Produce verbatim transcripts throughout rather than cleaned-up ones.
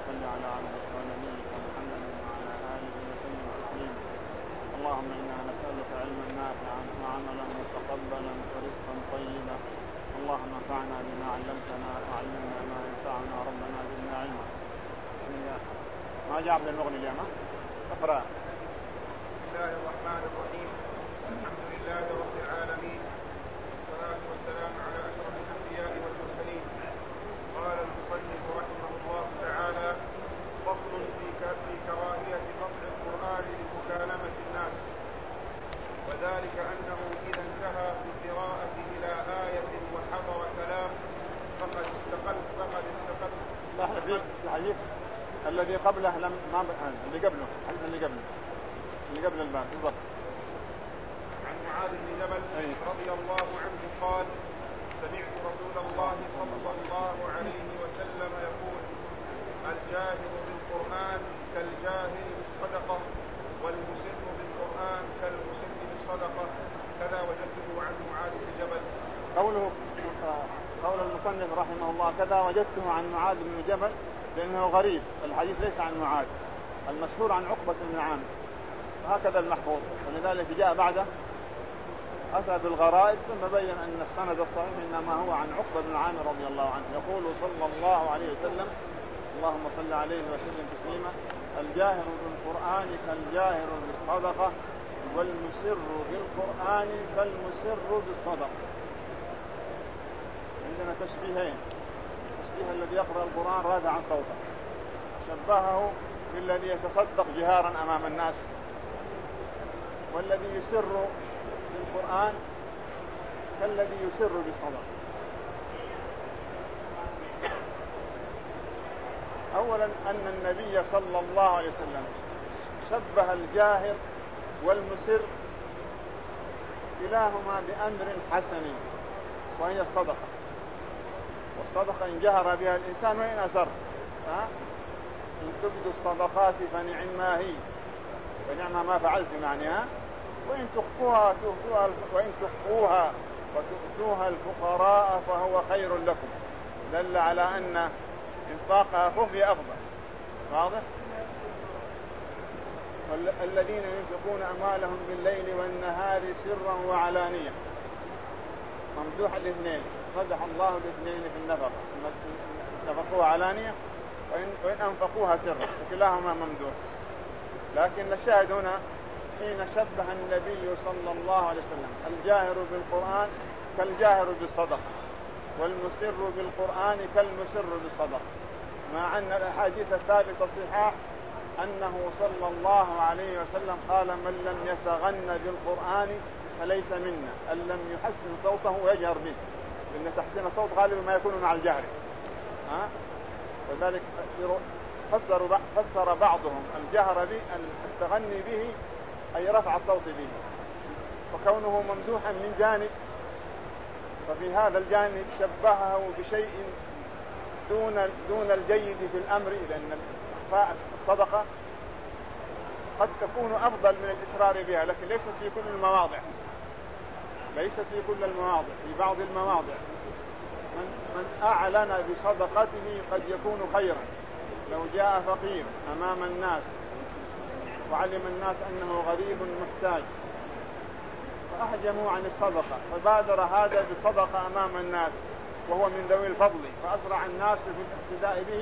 صل على عبدك ونبيك محمد وعلى آله وسلم تسليما. اللهم إنا نسألك علما نافعا وعملا متقبلا ورزقا طيبا. اللهم انفعنا بما علمتنا وعلمنا ما ينفعنا ربنا زدنا علما. ما جاء من المغني اليوم اقرأ. بسم الله الرحمن الرحيم. الحمد لله رب العالمين، والصلاة والسلام على أشرف الأنبياء والمرسلين. قال المصنف رحمه الله تعالى: فصل في كراهية قطع القرآن لمكالمة الناس، وذلك أنه إذا انتهى في القراءة إلى آية وحضر كلام فقد استقل فقد استقل لا في الحديث الذي قبله لم ما اللي قبله اللي قبله اللي قبل الباب بالضبط. عن معاذ بن جبل رضي الله عنه قال: سمعت رسول الله صلى الله عليه وسلم يقول: الجاهر بالقرآن كالجاهر بالصدقة، والمسر بالقرآن كالمسر بالصدقة. كذا وجدته عن معاذ بن جبل. قوله قول المصنف رحمه الله كذا وجدته عن معاذ بن جبل لأنه غريب، الحديث ليس عن معاذ، المشهور عن عقبة بن عامر، وهكذا المحفوظ، ولذلك جاء بعده أتى بالغرائب ثم بين أن السند الصحيح إنما هو عن عقبة بن عامر رضي الله عنه يقول صلى الله عليه وسلم: اللهم صل عليه وسلم تسليما: الجاهر بالقرآن كالجاهر بالصدقة، والمسر بالقرآن كالمسر بالصدقة. عندنا تشبيهين: التشبيه الذي يقرأ القرآن رافعا عن صوته، شبهه بالذي يتصدق جهارا أمام الناس، والذي يسر بالقرآن كالذي يسر بالصدقة. أولا أن النبي صلى الله عليه وسلم شبه الجاهر والمسر كلاهما بأمر حسن، وهي الصدقة. والصدقة إن جهر بها الإنسان وإن أسر، إن تبدوا الصدقات فنعم ما هي ونعم ما فعلت معناها، وإن تخفوها تؤتوها وإن تخفوها وتؤتوها الفقراء فهو خير لكم. دل على أن إنفاقها خفي أفضل. واضح؟ الذين ينفقون أموالهم بالليل والنهار سرا وعلانية، ممدوح الاثنين، مدح الله الاثنين في النفقة، نفقوها علانية وإن, وإن أنفقوها سرا، فكلاهما ممدوح. لكن الشاهد هنا حين شبه النبي صلى الله عليه وسلم الجاهر بالقرآن كالجاهر بالصدقة، والمسر بالقرآن كالمسر بالصدقة، مع أن الأحاديث الثابتة الصحاح أنه صلى الله عليه وسلم قال: من لم يتغن بالقرآن فليس منا، أن لم يحسن صوته ويجهر به، لأن تحسين الصوت غالبا ما يكون مع الجهر. ها؟ وذلك فسر فسر بعضهم الجهر به التغني به أي رفع الصوت به، وكونه ممدوحا من جانب، ففي هذا الجانب شبهه بشيء دون دون الجيد في الأمر، لأن الصدقة قد تكون أفضل من الإسرار بها، لكن ليست في كل المواضع، ليست في كل المواضع. في بعض المواضع من, من أعلن بصدقته قد يكون خيرا. لو جاء فقير أمام الناس وعلم الناس أنه غريب محتاج فأحجموا عن الصدقة، فبادر هذا بصدقة أمام الناس وهو من ذوي الفضل، فأسرع الناس في الاقتداء به،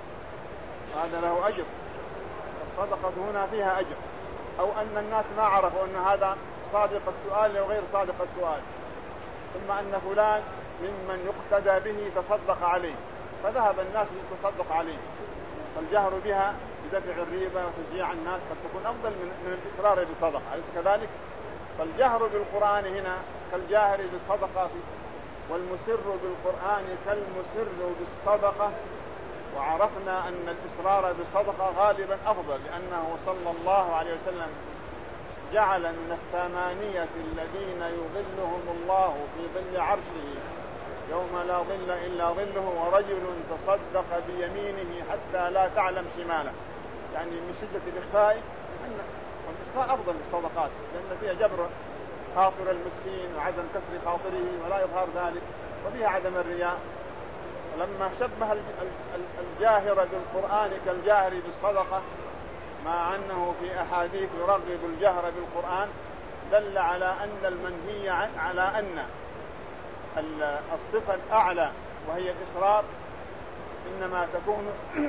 هذا له أجر. الصدقة هنا فيها أجر. أو أن الناس ما عرفوا أن هذا صادق السؤال أو غير صادق السؤال، ثم أن فلان ممن يقتدى به تصدق عليه، فذهب الناس للتصدق عليه. فالجهر بها بدفع الريبة وتشجيع الناس قد تكون أفضل من, من الإصرار بالصدقة، أليس كذلك؟ فالجهر بالقرآن هنا كالجاهر بالصدقة، والمسر بالقرآن كالمسر بالصدقة. وعرفنا أن الإصرار بالصدقة غالبا أفضل، لأنه صلى الله عليه وسلم جعل من الثمانية الذين يظلهم الله في ظل عرشه يوم لا ظل إلا ظله ورجل تصدق بيمينه حتى لا تعلم شماله، يعني من شدة الإخفاء. والإخفاء أفضل للصدقات لأن فيها جبر خاطر المسكين وعدم كسر خاطره ولا يظهر ذلك، وفيها عدم الرياء. ولما شبه الجاهر بالقرآن كالجاهر بالصدقة مع أنه في أحاديث يرغب الجهر بالقرآن، دل على أن المنهي على أن الصفة الأعلى وهي الإصرار إنما تكون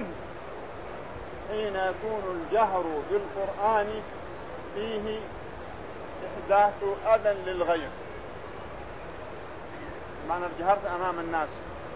حين يكون الجهر بالقرآن فيه إحداث أذى للغير، معنى الجهر أمام الناس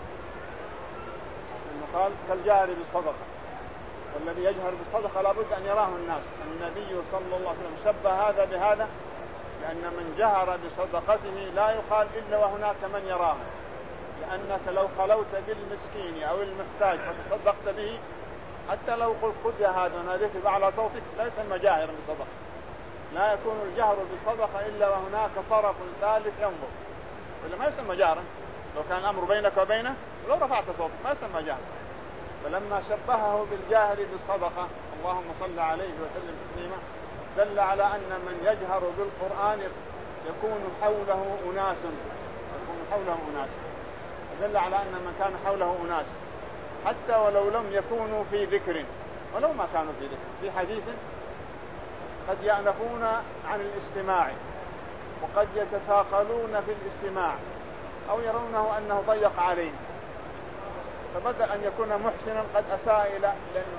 قال كالجهر بالصدقة، والذي يجهر بالصدقة لابد أن يراه الناس. النبي صلى الله عليه وسلم شبه هذا بهذا، لأن من جهر بصدقته لا يقال إلا وهناك من يراه، لأنك لو خلوت بالمسكين أو المحتاج فتصدقت به حتى لو قلت خذ يا هذا وناديت بأعلى صوتك لا يسمى جاهرا بصدقة. لا يكون الجهر بالصدقة إلا وهناك طرف ثالث ينظر، ولا ما يسمى جهرا. لو كان الأمر بينك وبينه لو رفعت صوتك ما يسمى جهرا. فلما شبهه بالجاهر بالصدقة اللهم صل عليه وسلم تسليما دل على أن من يجهر بالقرآن يكون حوله أناس يكون حوله أناس دل على أن من كان حوله أناس حتى ولو لم يكونوا في ذكر، ولو ما كانوا في ذكر، في حديث قد يأنفون عن الاستماع وقد يتثاقلون في الاستماع أو يرونه أنه ضيق عليهم، فبدل أن يكون محسنا قد أساء إلى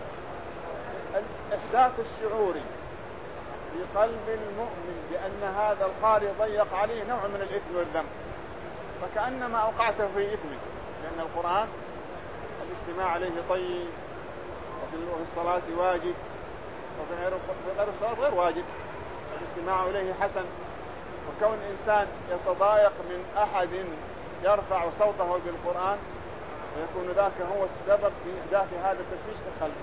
إحداث الشعور في قلب المؤمن بأن هذا القارئ ضيق عليه نوع من الإثم والذنب، فكأنما أوقعته في إثم، لأن القرآن الاستماع عليه طيب، وفي الصلاة واجب، وفي غير الصلاة غير واجب، الاستماع إليه حسن. وكون إنسان يتضايق من أحد يرفع صوته بالقرآن ويكون ذاك هو السبب في إحداث هذا التشويش في القلب،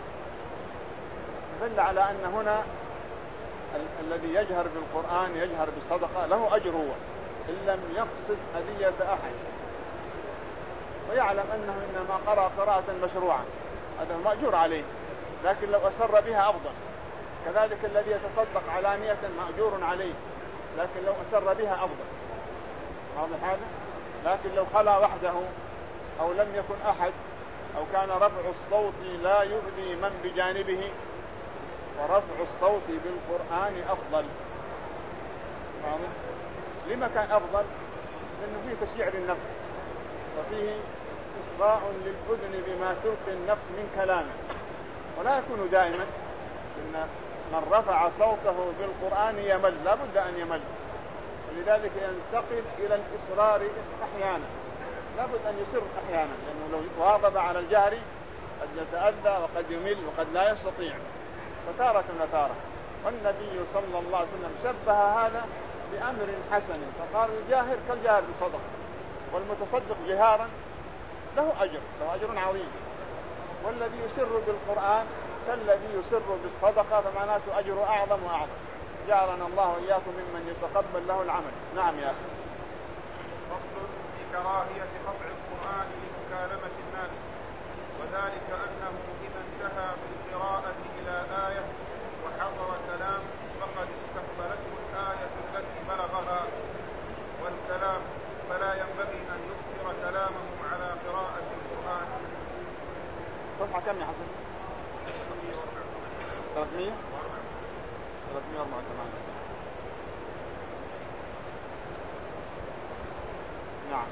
دل على أن هنا ال- الذي يجهر بالقرآن يجهر بالصدقة له أجر هو إن لم يقصد أذية أحد، ويعلم أنه إنما قرأ قراءة مشروعة هذا مأجور عليه، لكن لو أسر بها أفضل. كذلك الذي يتصدق علانية مأجور عليه، لكن لو أسر بها أفضل. واضح هذا؟ لكن لو خلا وحده أو لم يكن أحد أو كان رفع الصوت لا يؤذي من بجانبه، ورفع الصوت بالقرآن أفضل. واضح؟ لما كان أفضل؟ لأنه فيه تشجيع للنفس، وفيه إصغاء للأذن بما تلقي النفس من كلامه، ولا يكون دائما. إن من رفع صوته بالقرآن يمل، لا بد أن يمل، ولذلك ينتقل إلى الإصرار أحيانا، لا بد أن يسر أحيانا، لأنه لو واظب على الجهر قد يتأذى وقد يمل وقد لا يستطيع، فتارة وتارة. والنبي صلى الله عليه وسلم شبه هذا بأمر حسن، فقال الجاهر كالجاهر بالصدقة، والمتصدق جهارا له أجر له أجر عظيم، والذي يسر بالقرآن كالذي يسر بالصدقة، فمعناته أجر أعظم وأعظم. جعلنا الله وإياكم ممن يتقبل له العمل. نعم يا أخي. فصل في كراهية قطع القرآن لمكالمة الناس، وذلك أنه إذا انتهى بالقراءة إلى آية وحضر كلام فقد استقبلته الآية التي بلغها والكلام، فلا ينبغي أن يؤثر كلامه على قراءة القرآن. صفحة كم يا حسن؟ ثلاثمية ثلاثمية وأربعة وثمانين. نعم.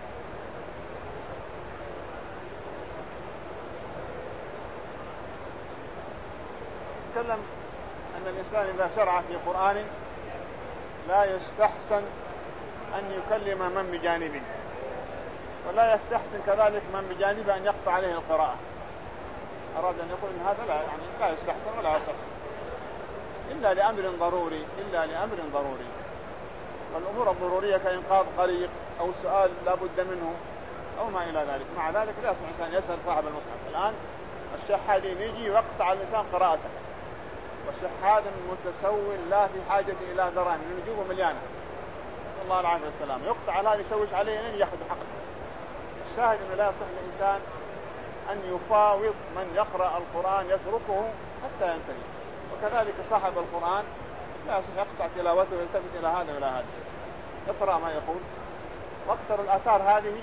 تكلم أن الإنسان إذا شرع في قرآن لا يستحسن أن يكلم من بجانبه، ولا يستحسن كذلك من بجانبه أن يقطع عليه القراءة. أراد أن يقول إن هذا لا يعني لا يستحسن ولا يصح إلا لأمر ضروري إلا لأمر ضروري. والأمور الضرورية كإنقاذ غريق أو سؤال لا بد منه أو ما إلى ذلك. مع ذلك لا يصح إنسان يسأل صاحب المصحف. الآن الشحادين يجي ويقطع الإنسان قراءته، والشحاد متسول لا في حاجة إلى دراهم لنجوبه مليانة، نسأل الله العافية والسلام، يقطع هذا يشوش عليه لين يأخذ حقه. الشاهد أنه لا يصح للإنسان أن يفاوض من يقرأ القرآن يتركه حتى ينتهي، وكذلك صاحب القرآن لا يصح يقطع تلاوته ويلتفت إلى هذا وإلى هذا، يقرأ ما يقول. واكثر الآثار هذه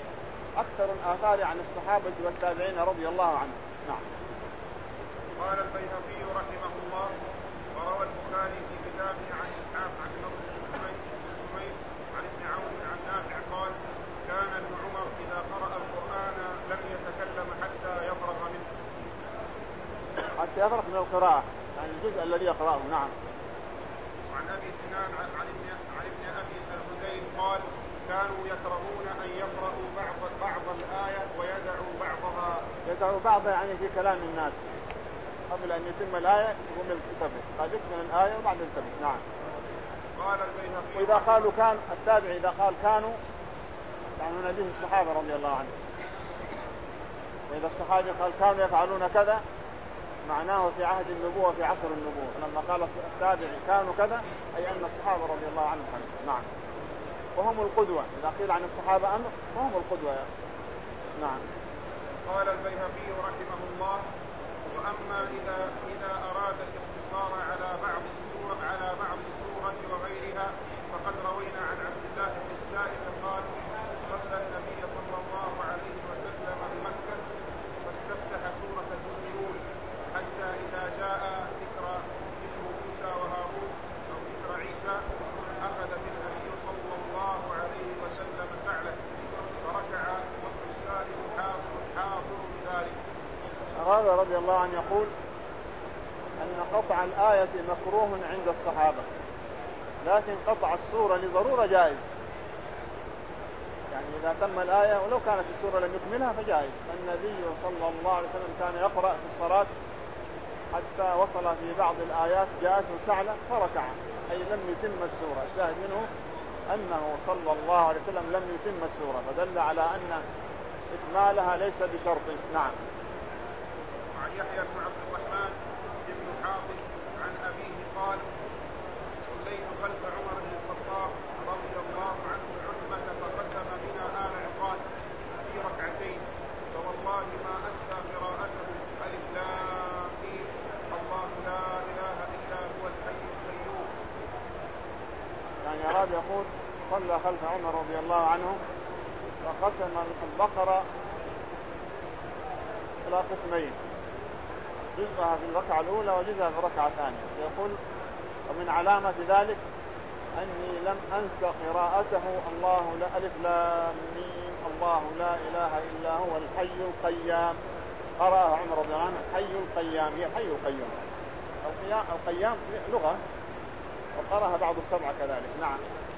أكثر الآثار عن الصحابة والتابعين رضي الله عنهم. نعم. قال البيهقي رحمه الله: وروى البخاري في كتابه عن إسحاق عن نضر بن سمير عن ابن عون عن نافع قال: كان ابن عمر إذا قرأ القرآن لم يتكلم حتى يفرغ منه. حتى يفرغ من القراءة، يعني الجزء الذي يقرأه. نعم. وعن أبي سنان عن ابن عن ابن أبي الهذيل قال: كانوا يكرهون أن يقرأوا بعض بعض الآية ويدعوا بعضها. يدعوا بعضها يعني في كلام الناس قبل أن يتم الآية يقوم يلتفت، قد يكمل الآية وبعد يلتفت. نعم. قال البيهقي: وإذا قالوا كان التابع إذا قال كانوا يعني به الصحابة رضي الله عنهم، وإذا الصحابي قال كانوا يفعلون كذا معناه في عهد النبوة في عصر النبوة، لما قال التابع كانوا كذا أي أن الصحابة رضي الله عنهم حدث. نعم. وهم القدوة، إذا قيل عن الصحابة أمر وهم القدوة. نعم. قال البيهقي رحمه الله: وأما إذا إذا أراد الاقتصار على بعض السورة على بعض السورة وغيرها فقد روينا عن عبد الله بن السائب قال: صلى النبي صلى الله عليه وسلم بمكة فاستفتح سورة المؤمنون حتى إذا جاء ذكر ذكر موسى وهارون أو ذكر عيسى أخذ بالنبي صلى الله عليه وسلم سعله فركع والسائل حاضر حاضر بذلك. هذا رضي الله عنه يقول أن قطع الآية مكروه عند الصحابة، لكن قطع السورة لضرورة جائز. يعني إذا تم الآية ولو كانت السورة لم يكملها فجائز. النبي صلى الله عليه وسلم كان يقرأ في الصلاة حتى وصل في بعض الآيات جاءته سعلة فركع، أي لم يتم السورة. الشاهد منه أنه صلى الله عليه وسلم لم يتم السورة، فدل على أن إكمالها ليس بشرط. نعم. عن يحيى بن عبد الرحمن بن حاطب عن أبيه قال: صليت خلف عمر بن الخطاب رضي الله عنه العتبة فقسم بنا آل عقال في ركعتين، فوالله ما أنسى قراءته ألف لام ميم الله لا إله إلا هو الحي القيوم. يعني أراد يقول صلى خلف عمر رضي الله عنه وقسم البقرة إلى قسمين، جزءها في الركعة الأولى وجزءها في الركعة الثانية. يقول: ومن علامة ذلك أني لم أنس قراءته الله لا ألف لام ميم الله لا إله إلا هو الحي القيام. قرأها عمر رضي الله عنه الحي القيام، هي الحي القيوم. القيام القيام لغة، وقرأها بعض السبعة كذلك. نعم.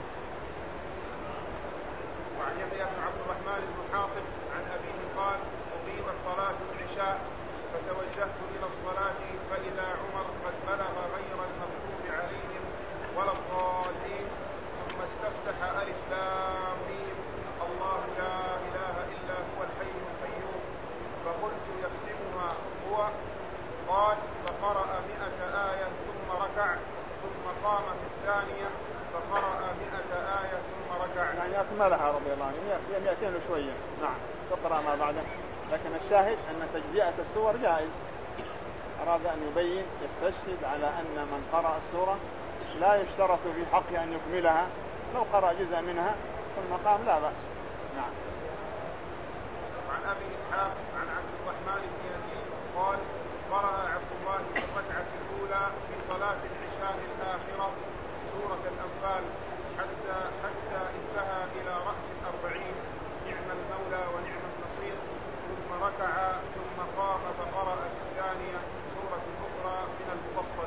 وعن يحيى بن عبد الرحمن بن حاطب عن أبيه قال: أقيمت صلاة العشاء فتوجهت إلى الصلاة فإذا عمر قد بلغ غير المغضوب عليهم ولا الضالين ثم استفتح ألف لام ميم الله لا إله إلا هو الحي القيوم، فقلت يختمها هو؟ قال: فقرأ مئة آية ثم ركع ثم قام في الثانية فقرأ مئة آية ثم ركع. يعني أكملها رضي الله عنه، هي مئتين وشوية. نعم. تقرأ ما بعده، لكن الشاهد أن تجزئة السور جائز. أراد أن يبين يستشهد على أن من قرأ السورة لا يشترط في حقه أن يكملها، لو قرأ جزء منها ثم قام لا بأس. نعم. عن أبي إسحاق عن عبد الرحمن بن يزيد قال: قرأ عبد الله في الركعة الأولى في صلاة العشاء الآخرة سورة الأنفال حتى حتى انتهى إلى رأس الأربعين نعم المولى ونعم النصير، ثم ركع ثم قام فقرأ في الثانية سورة أخرى من المفصل.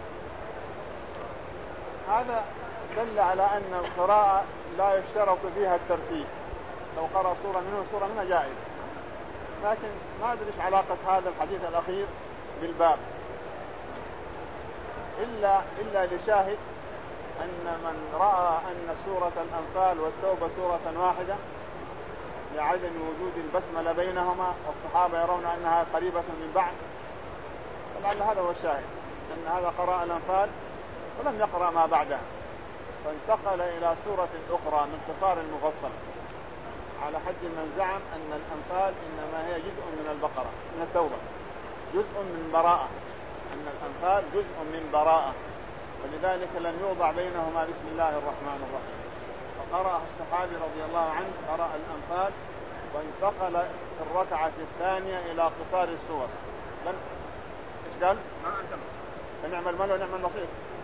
هذا دل على أن القراءة لا يشترط فيها الترتيب، لو قرأ سورة منه سورة منها جائز. لكن ما أدري إيش علاقة هذا الحديث الأخير بالباب، إلا إلا لشاهد أن من رأى أن سورة الأنفال والتوبة سورة واحدة لعدم وجود البسملة بينهما والصحابة يرون أنها قريبة من بعض، فلعل هذا هو الشاهد، أن هذا قرأ الأنفال ولم يقرأ ما بعدها، فانتقل إلى سورة أخرى من قصار المفصل، على حد من زعم أن الأنفال إنما هي جزء من البقرة من التوبة، جزء من براءة، أن الأنفال جزء من براءة، ولذلك لم يوضع بينهما بسم الله الرحمن الرحيم. فقرأ الصحابي رضي الله عنه قرأ الأنفال وانتقل في الركعة الثانية إلى قصار السور. لم إيش قال؟ ما أنتم فنعم المولى ونعم النصير.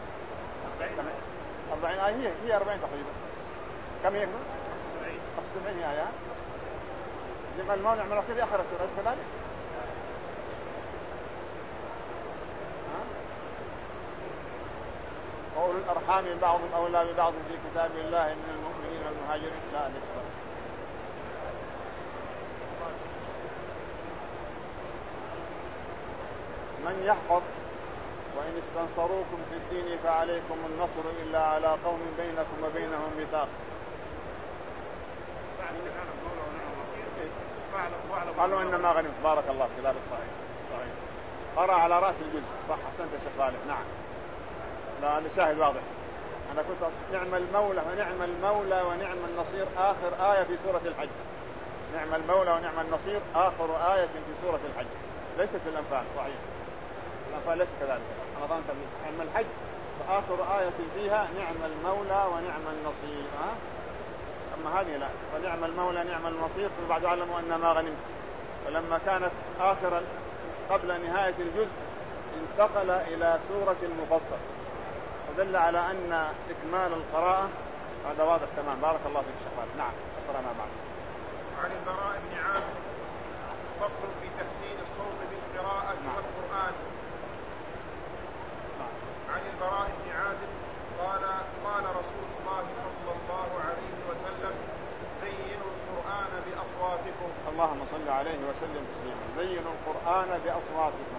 أربعين آية هي هي أربعين تقريبا. كم هي؟ خمسة وسبعين آية. نعم المولى ونعم النصير آخر السورة. أليس كذلك؟ وأولو الأرحام بعضهم أولى ببعض في كتاب الله من المؤمنين والمهاجرين. لا نكفر. من يحفظ وإن استنصروكم في الدين فعليكم النصر إلا على قوم بينكم وبينهم ميثاق. قالوا إنما غنمت. بارك الله في كتاب الصحيح. صحيح. قرأ على رأس الجزء. صح أحسنت يا شيخ صالح. نعم. لا الشاهد واضح. أنا كنت نعم المولى ونعم المولى ونعم النصير آخر آية في سورة الحج. نعم المولى ونعم النصير آخر آية في سورة الحج، ليست في الأنفال. صحيح الأنفال ليس كذلك. أنا ظننت نعم الحج فآخر آية فيها نعم المولى ونعم النصير. ها؟ أما هذه لا. ونعم المولى نعم النصير. فبعد علموا أن ما غنمت. ولما كانت آخر قبل نهاية الجزء انتقل إلى سورة المفصل، ودل على أن إكمال القراءة هذا واضح تمام. بارك الله فيك شيخ. نعم اقرأ ما بعد. عن البراء بن عازب فصل في تحسين الصوت بالقراءة نعم. والقرآن. نعم. عن البراء بن عازب قال قال رسول الله صلى الله عليه وسلم زينوا القرآن بأصواتكم. اللهم صل عليه وسلم تسليما. زينوا القرآن بأصواتكم.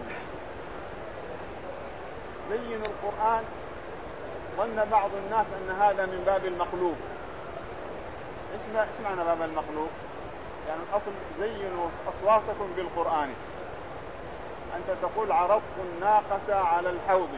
زينوا القرآن. ظن بعض الناس أن هذا من باب المقلوب. ايش معنى باب المقلوب؟ يعني الأصل زينوا أصواتكم بالقرآن. أنت تقول عرضت الناقة على الحوض،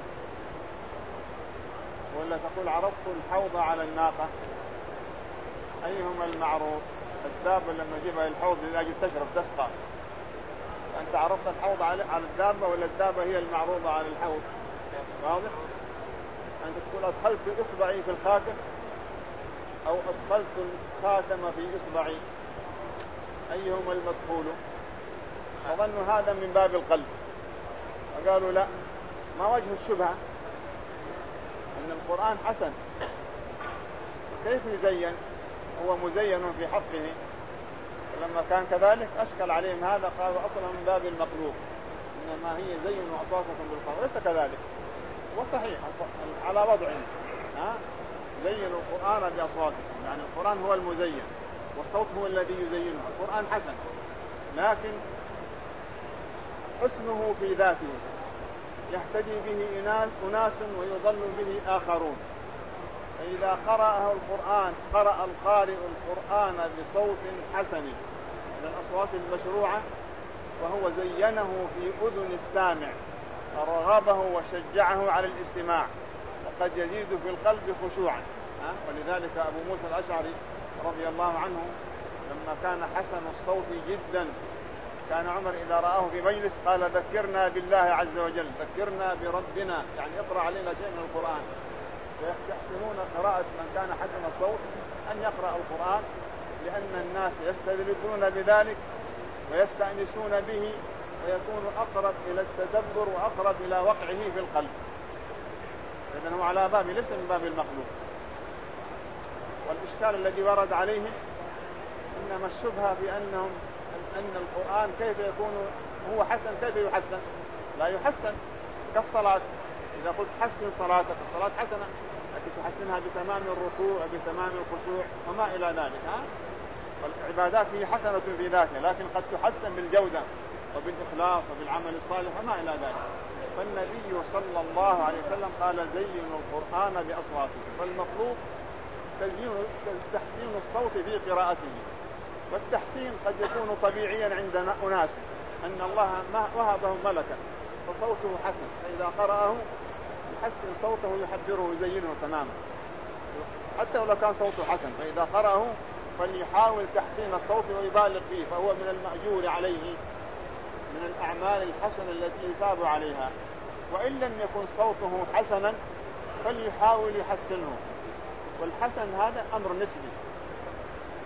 ولا تقول عرضت الحوض على الناقة؟ أيهما المعروض؟ الدابة لما تجيبها الحوض لأجل تشرب تسقى، أنت عرضت الحوض على الدابة ولا الدابة هي المعروضة على الحوض؟ واضح؟ أنت تقول أدخلت إصبعي في الخاتم أو أدخلت الخاتم في إصبعي، أيهما المدخول؟ وظنوا هذا من باب القلب، وقالوا لا، ما وجه الشبهة؟ أن القرآن حسن، كيف يزين؟ هو مزين في حقه. ولما كان كذلك أشكل عليهم هذا، قالوا أصلا من باب المقلوب، إنما هي زينوا أصواتكم بالقرآن. ليس كذلك، وصحيح على وضعه. ها؟ زينوا القرآن بأصواتكم، يعني القرآن هو المزين والصوت هو الذي يزينه. القرآن حسن، لكن حسنه في ذاته، يهتدي به أناس ويضل به آخرون. فإذا قرأه القرآن قرأ القارئ القرآن بصوت حسن من الأصوات المشروعة، وهو زينه في أذن السامع، فرغبه وشجعه على الاستماع، وقد يزيد في القلب خشوعا. ولذلك أبو موسى الأشعري رضي الله عنه لما كان حسن الصوت جدا، كان عمر إذا رآه في مجلس قال ذكرنا بالله عز وجل، ذكرنا بربنا، يعني اقرأ علينا شيء من القرآن. فيستحسنون قراءة من كان حسن الصوت أن يقرأ القرآن، لأن الناس يستدركون بذلك ويستأنسون به، ويكون أقرب إلى التدبر وأقرب إلى وقعه في القلب. إذن هو على باب، ليس من باب المخلوق. والإشكال الذي ورد عليه إنما الشبهة في أنهم أن القرآن كيف يكون هو حسن، كيف يحسن؟ لا يحسن كالصلاة. إذا قلت حسن صلاتك، الصلاة حسنة، لكن تحسنها بتمام الركوع وبتمام الخشوع وما إلى ذلك. ها؟ والعبادات هي حسنة في ذاتها، لكن قد تحسن بالجودة وبالإخلاص وبالعمل الصالح وما إلى ذلك. فالنبي صلى الله عليه وسلم قال زينوا القرآن بأصواتكم. فالمطلوب تحسين الصوت في قراءته. والتحسين قد يكون طبيعيا عند أناس، أن الله ما وهبهم ملكا فصوته حسن، فإذا قرأه يحسن صوته يحبره يزينه تماما، حتى لو كان صوته حسن. فإذا قرأه فليحاول تحسين الصوت ويبالغ فيه، فهو من المأجور عليه، من الأعمال الحسنة التي يثاب عليها. وإن لم يكن صوته حسنا فليحاول يحسنه. والحسن هذا أمر نسبي، لأن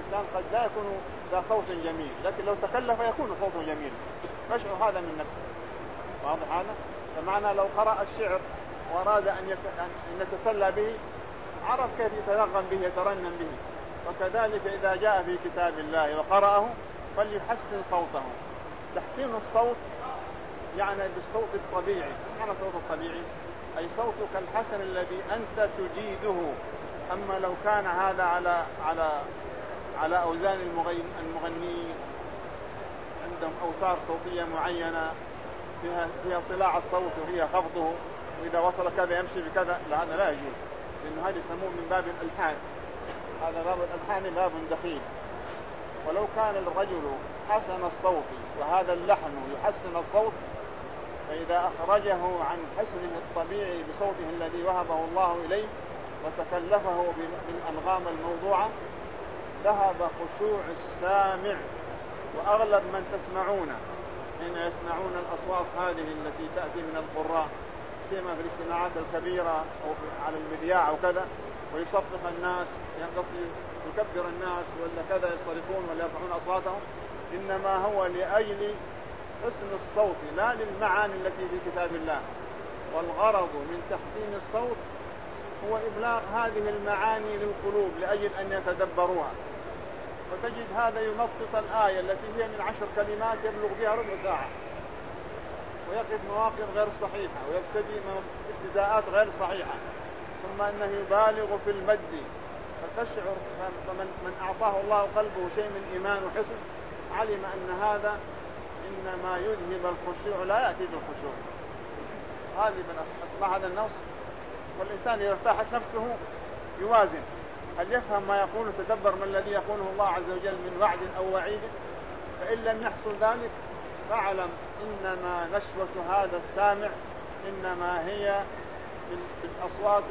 الإنسان قد لا يكون ذا صوت جميل، لكن لو تكلف يكون صوته جميل، يشعر هذا من نفسه. واضح هذا؟ فمعنى لو قرأ الشعر وأراد أن يتسلى به عرف كيف يتنغم به يترنم به. وكذلك إذا جاء في كتاب الله وقرأه فليحسن صوته. تحسين الصوت يعني بالصوت الطبيعي. معنى صوت الطبيعي أي صوتك الحسن الذي أنت تجيده. أما لو كان هذا على على على أوزان المغنيين عندهم أوتار صوتية معينة فيها فيها طلاع الصوت وفيها خفضه، وإذا وصل كذا يمشي بكذا، لا هذا لا يجوز، لأن هذا يسموه من باب الألحان. هذا باب الألحان باب دخيل. ولو كان الرجل حسن الصوت وهذا اللحن يحسن الصوت، فإذا أخرجه عن حسنه الطبيعي بصوته الذي وهبه الله إليه وتكلفه بالأنغام الموضوعة ذهب خشوع السامع. وأغلب من تسمعونه حين يسمعون الأصوات هذه التي تأتي من القراء سيما في الاستماعات الكبيرة أو على المذياع أو كذا، ويصفق الناس يكبر الناس ولا كذا يصرفون ولا يرفعون أصواتهم، إنما هو لأجل حسن الصوت لا للمعاني التي في كتاب الله. والغرض من تحسين الصوت هو إبلاغ هذه المعاني للقلوب لأجل أن يتدبروها. وتجد هذا يمطط الآية التي هي من عشر كلمات يبلغ بها ربع ساعة، ويقف مواقف غير صحيحة ويبتدي ابتداءات غير صحيحة، ثم أنه يبالغ في المد. فتشعر فمن من أعطاه الله قلبه شيء من إيمان وحسن علم أن هذا إنما يذهب الخشوع لا يأتي بالخشوع. هذه من أسماء هذا النص. والإنسان إذا ارتاحت نفسه يوازن، هل يفهم ما يقول تدبر ما الذي يقوله الله عز وجل من وعد أو وعيد. فإن لم يحصل ذلك فاعلم إنما نشوة هذا السامع إنما هي بالأصوات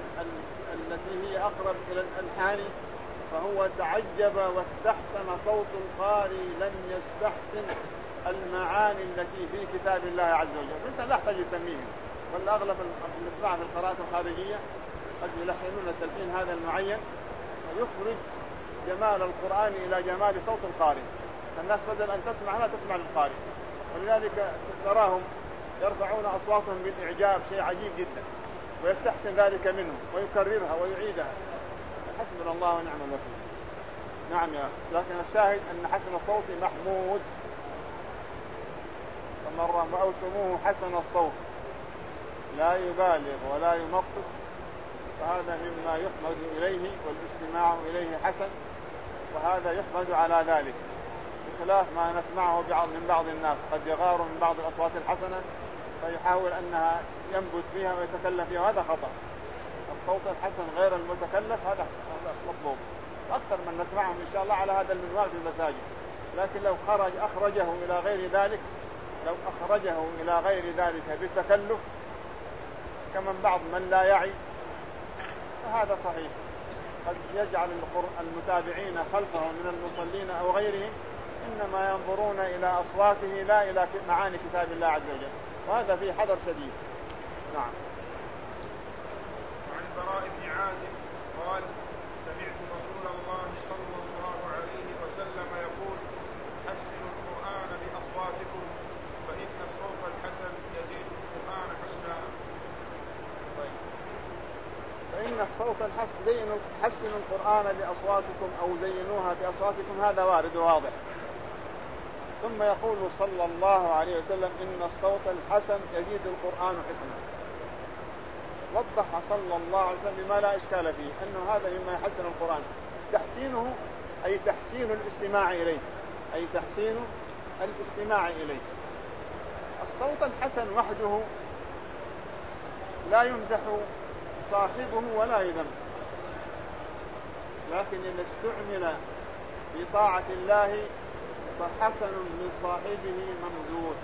التي هي أقرب إلى الألحان. فهو تعجب واستحسن صوت القارئ لم يستحسن المعاني التي في كتاب الله عز وجل. الإنسان لا يحتاج يسميهم، والأغلب نسمع في القراءات الخارجية قد يلحنون التلحين هذا المعين ويخرج جمال القرآن إلى جمال صوت القارئ. فالناس بدل أن تسمع لا تسمع للقارئ، ولذلك تراهم يرفعون أصواتهم بالإعجاب، شيء عجيب جدا، ويستحسن ذلك منهم ويكررها ويعيدها. حسبنا الله ونعم الوكيل. نعم يا أخي، لكن الشاهد أن حسن الصوت محمود. فمن رأيتموه حسن الصوت لا يبالغ ولا يمطط فهذا مما يحمد إليه، والاستماع إليه حسن، وهذا يحمد على ذلك، بخلاف ما نسمعه من بعض الناس قد يغار من بعض الأصوات الحسنة فيحاول أنها ينبت فيها ويتكلف فيها، وهذا خطأ. الصوت الحسن غير المتكلف هذا مطلوب. أكثر من نسمعهم إن شاء الله على هذا المنوال في المساجد، لكن لو خرج أخرجه إلى غير ذلك لو أخرجه إلى غير ذلك بالتكلف كمن بعض من لا يعي فهذا صحيح، قد يجعل المتابعين خلفه من المصلين أو غيرهم إنما ينظرون إلى أصواته لا إلى معاني كتاب الله عز وجل، وهذا فيه حذر شديد. نعم. وعن براء بن عازب قال سمعت رسول الله صلى الله عليه وسلم يقول حسنوا القرآن بأصواتكم فإن الصوت الحسن يزيد القرآن حسنا. طيب. فإن الصوت الحسن زينوا حسنوا القرآن بأصواتكم أو زينوها بأصواتكم، هذا وارد واضح. ثم يقول صلى الله عليه وسلم إن الصوت الحسن يزيد القرآن حسنا. وضح صلى الله عليه وسلم بما لا إشكال فيه أنه هذا مما يحسن القرآن. تحسينه أي تحسين الاستماع إليه، أي تحسين الاستماع إليه. الصوت الحسن وحده لا يمدح صاحبه ولا يذم، لكن إذا استعمل في طاعة الله فحسن من صاحبه ممدوح.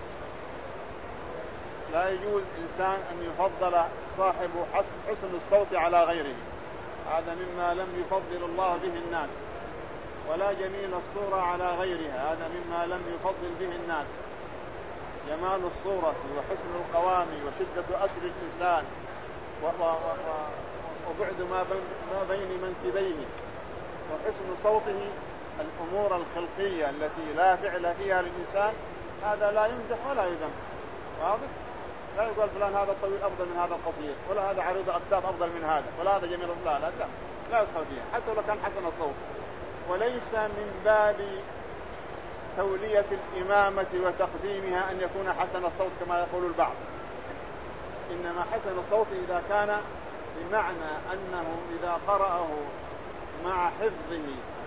لا يجوز إنسان أن يفضل صاحبه حسن الصوت على غيره، هذا مما لم يفضل الله به الناس، ولا جميل الصورة على غيرها، هذا مما لم يفضل به الناس. جمال الصورة وحسن القوام وشدة أثر الإنسان وبعد ما بين منكبيه حسن صوته الأمور الخلقية التي لا فعل فيها للإنسان هذا لا يمدح ولا يذم. واضح؟ لا يقول فلان هذا الطويل أفضل من هذا القصير، ولا هذا عريض أكتاف أفضل من هذا، ولا هذا جميل. لا لا لا, لا يدخل فيها حتى لو كان حسن الصوت. وليس من باب تولية الإمامة وتقديمها أن يكون حسن الصوت كما يقول البعض، إنما حسن الصوت إذا كان بمعنى أنه إذا قرأه مع حفظه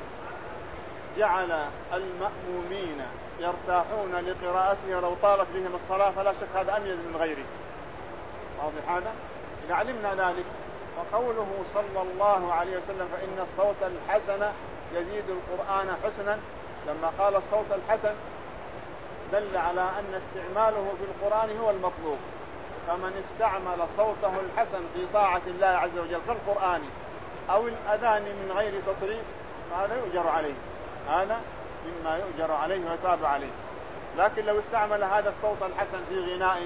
جعل المأمومين يرتاحون لقراءته ولو طالت بهم الصلاة، فلا شك هذا أميز من غيره. واضح هذا؟ إذا علمنا ذلك، وقوله صلى الله عليه وسلم فإن الصوت الحسن يزيد القرآن حسنا، لما قال الصوت الحسن دل على أن استعماله في القرآن هو المطلوب. فمن استعمل صوته الحسن في طاعة الله عز وجل كالقرآن أو الأذان من غير تطريب فهذا يؤجر عليه، هذا مما يؤجر عليه ويتاب عليه. لكن لو استعمل هذا الصوت الحسن في غناء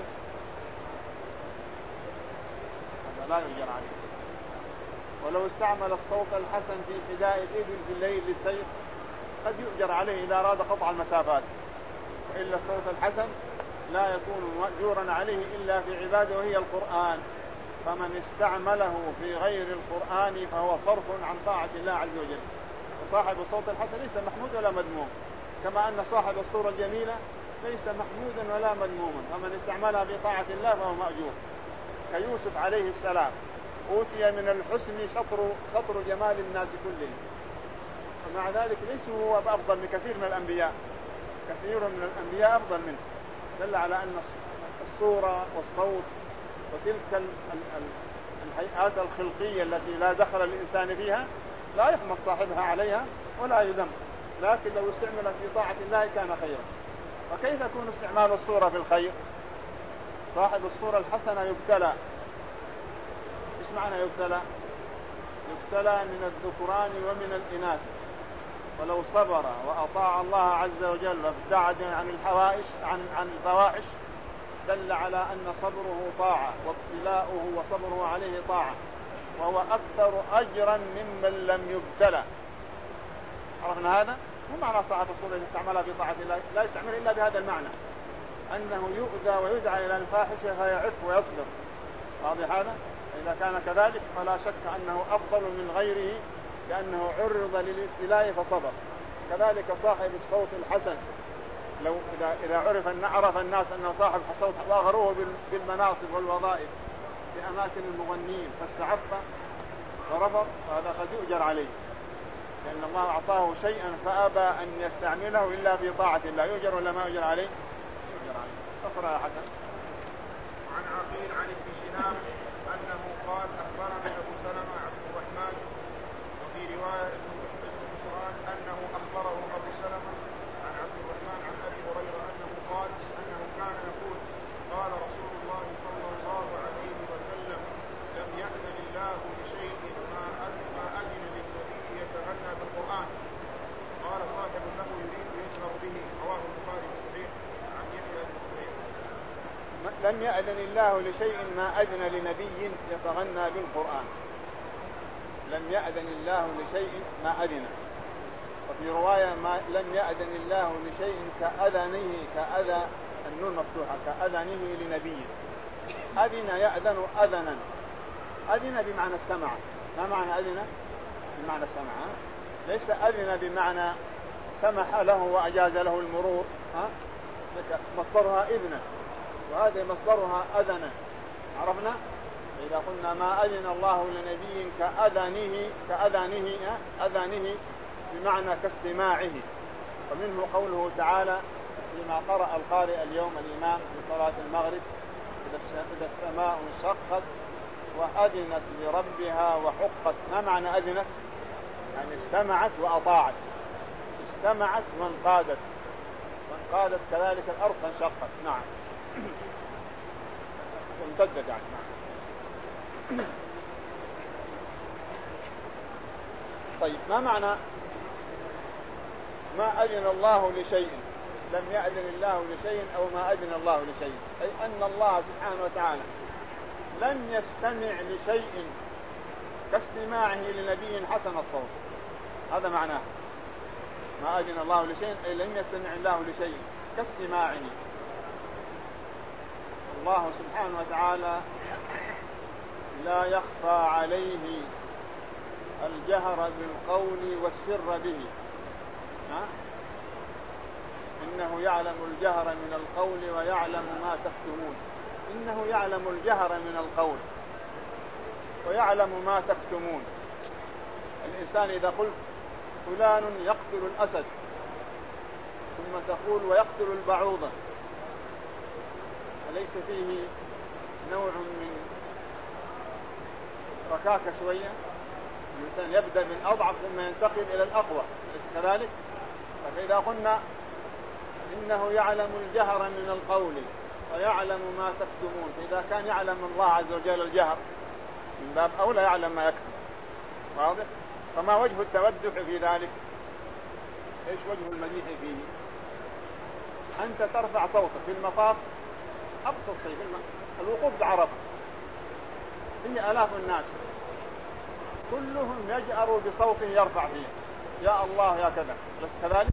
هذا لا يؤجر عليه. ولو استعمل الصوت الحسن في فداء الإبل في الليل للسير قد يؤجر عليه إذا أراد قطع المسافات، وإلا الصوت الحسن لا يكون مأجورا عليه إلا في عباده وهي القرآن. فمن استعمله في غير القرآن فهو صرف عن طاعة الله عز وجل. وصاحب الصوت الحسن ليس محمود ولا مذموم، كما أن صاحب الصورة الجميلة ليس محمودا ولا مذموما. فمن استعملها في طاعة الله فهو مأجور. كيوسف عليه السلام أوتي من الحسن شطر, شطر جمال الناس كلهم، ومع ذلك ليس هو أفضل من كثير من الأنبياء، كثير من الأنبياء أفضل منه. دل على أن الصورة والصوت وتلك الهيئات الخلقية التي لا دخل الإنسان فيها لا يحمد صاحبها عليها ولا يذم، لكن لو استعمل في طاعة الله كان خيرا. وكيف يكون استعمال الصورة في الخير؟ صاحب الصورة الحسنة يبتلى. إيش معنى يبتلى؟ يبتلى من الذكران ومن الإناث، ولو صبر وأطاع الله عز وجل وابتعد عن الحوائش عن عن الفواحش دل على أن صبره طاعة، وابتلاؤه وصبره عليه طاعة، وهو أكثر أجرا ممن لم يبتلى. عرفنا هذا؟ مو معنى صاحب الصورة يستعملها في طاعة الله، لا يستعمل إلا بهذا المعنى، أنه يؤذى ويدعى إلى الفاحشة فيعف ويصبر. واضح هذا؟ إذا كان كذلك فلا شك أنه أفضل من غيره، لأنه عرض للابتلاء فصبر. كذلك صاحب الصوت الحسن لو إذا إذا عرف أن عرف الناس أنه صاحب صوت وأغروه بالمناصب والوظائف في أماكن المغنين فاستعف ورفض، فهذا قد يؤجر عليه، لأن الله أعطاه شيئا فأبى أن يستعمله إلا في طاعة الله. يؤجر ولا ما يؤجر عليه؟ يؤجر عليه. اقرأ يا حسن. عن عقيل عن ابن شهاب أنه قال أخبرنا أبو سلمة عبد الرحمن، وفي رواية المسران أنه أخبره أبو سلمة عن عبد الرحمن عن أبي هريرة أنه قال أنه كان يقول قال رسول الله صلى الله عليه وسلم لم يأذن الله لشيء ما أذن للنبي يتغنى بالقرآن. قال صاحب له يريد يجهر به، رواه البخاري في الصحيح عن يحيى بن بكير. لم يأذن الله لشيء ما أذن لنبي يتغنى بالقرآن. لم يأذن الله لشيء ما أذن. وفي رواية ما لم يأذن الله لشيء كأذنه كأذى النون مفتوحة كأذنه لنبي. أذن يأذن أذنا، أذن بمعنى السمع. ما معنى أذن؟ بمعنى السمع. ليس أذن بمعنى سمح له وأجاز له المرور، ها؟ مصدرها إذنا، وهذا مصدرها أذنا. عرفنا؟ إذا قلنا ما أذن الله لنبي كأذنه كأذنه أذنه بمعنى كاستماعه. ومنه قوله تعالى لما قرأ القارئ اليوم الإمام في صلاة المغرب إذا السماء انشقت وأذنت لربها وحقت. ما معنى أذنت؟ يعني استمعت وأطاعت، استمعت وانقادت، وانقادت كذلك الأرض فانشقت. نعم. وامتدت يعني. نعم. طيب ما معنى ما أذن الله لشيء؟ لم يأذن الله لشيء أو ما أذن الله لشيء، أي أن الله سبحانه وتعالى لم يستمع لشيء كاستماعه لنبي حسن الصوت. هذا معناه ما أذن الله لشيء أي لم يستمع الله لشيء كاستماعه. الله سبحانه وتعالى لا يخفى عليه الجهر بالقول والسر به. ها؟ إنه يعلم الجهر من القول ويعلم ما تكتمون. إنه يعلم الجهر من القول ويعلم ما تكتمون. الإنسان إذا قلت فلان يقتل الأسد ثم تقول ويقتل البعوضة، أليس فيه نوع من ركاكة شوية؟ الإنسان يبدأ من أضعف ثم ينتقل إلى الأقوى، أليس كذلك؟ فإذا قلنا إنه يعلم الجهر من القول ويعلم ما تكتمون، فإذا كان يعلم الله عز وجل الجهر من باب أولى يعلم ما يكتم. واضح؟ فما وجه التودح في ذلك؟ إيش وجه المديح فيه؟ أنت ترفع صوتك في المطاف، أبسط شيء في الم... الوقوف بعرفة، فيه آلاف الناس كلهم يجأروا بصوت يرفع فيه يا الله يا كذا، بس كذلك